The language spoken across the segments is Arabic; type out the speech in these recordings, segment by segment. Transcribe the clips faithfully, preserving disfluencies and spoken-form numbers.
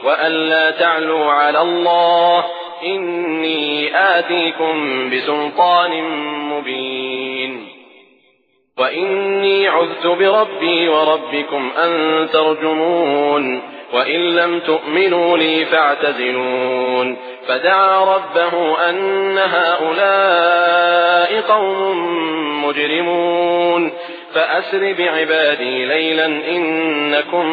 وألا تعلوا على الله إني آتيكم بسلطان مبين وإني عذت بربي وربكم أن ترجمون وإن لم تؤمنوا لي فاعتزلون فدعا ربه أن هؤلاء قوم مجرمون فأسر بعبادي ليلا إنكم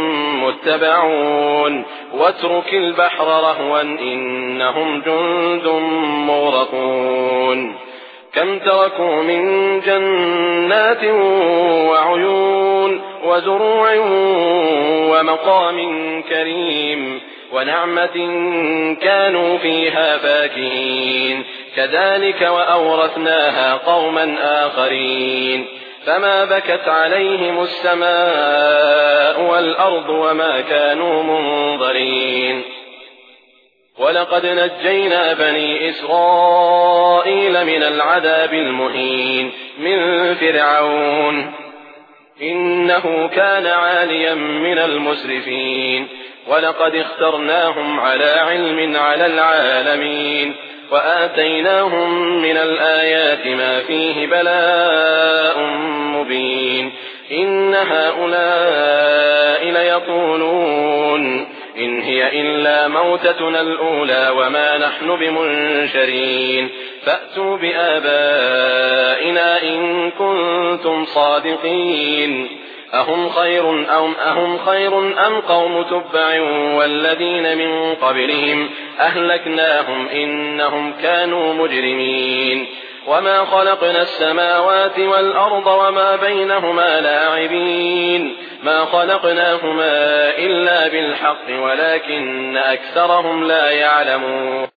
متبعون واترك البحر رهوا إنهم جند مغرقون كم تركوا من جنات وعيون وزروع ومقام كريم ونعمة كانوا فيها فاكهين كذلك وأورثناها قوما آخرين فما بكت عليهم السماء والأرض وما كانوا منظرين ولقد نجينا بني إسرائيل من العذاب المهين من فرعون إنه كان عاليا من المسرفين ولقد اخترناهم على علم على العالمين وآتيناهم من الآيات ما فيه بلاء مبين إن هؤلاء ليقولون إن هي إلا موتتنا الأولى وما نحن بمنشرين فأتوا بآبائنا إن كنتم صادقين أهم خير أم أهم خير أم قوم تبع والذين من قبلهم أهلكناهم إنهم كانوا مجرمين وما خلقنا السماوات والأرض وما بينهما لاعبين ما خلقناهما إلا بالحق ولكن أكثرهم لا يعلمون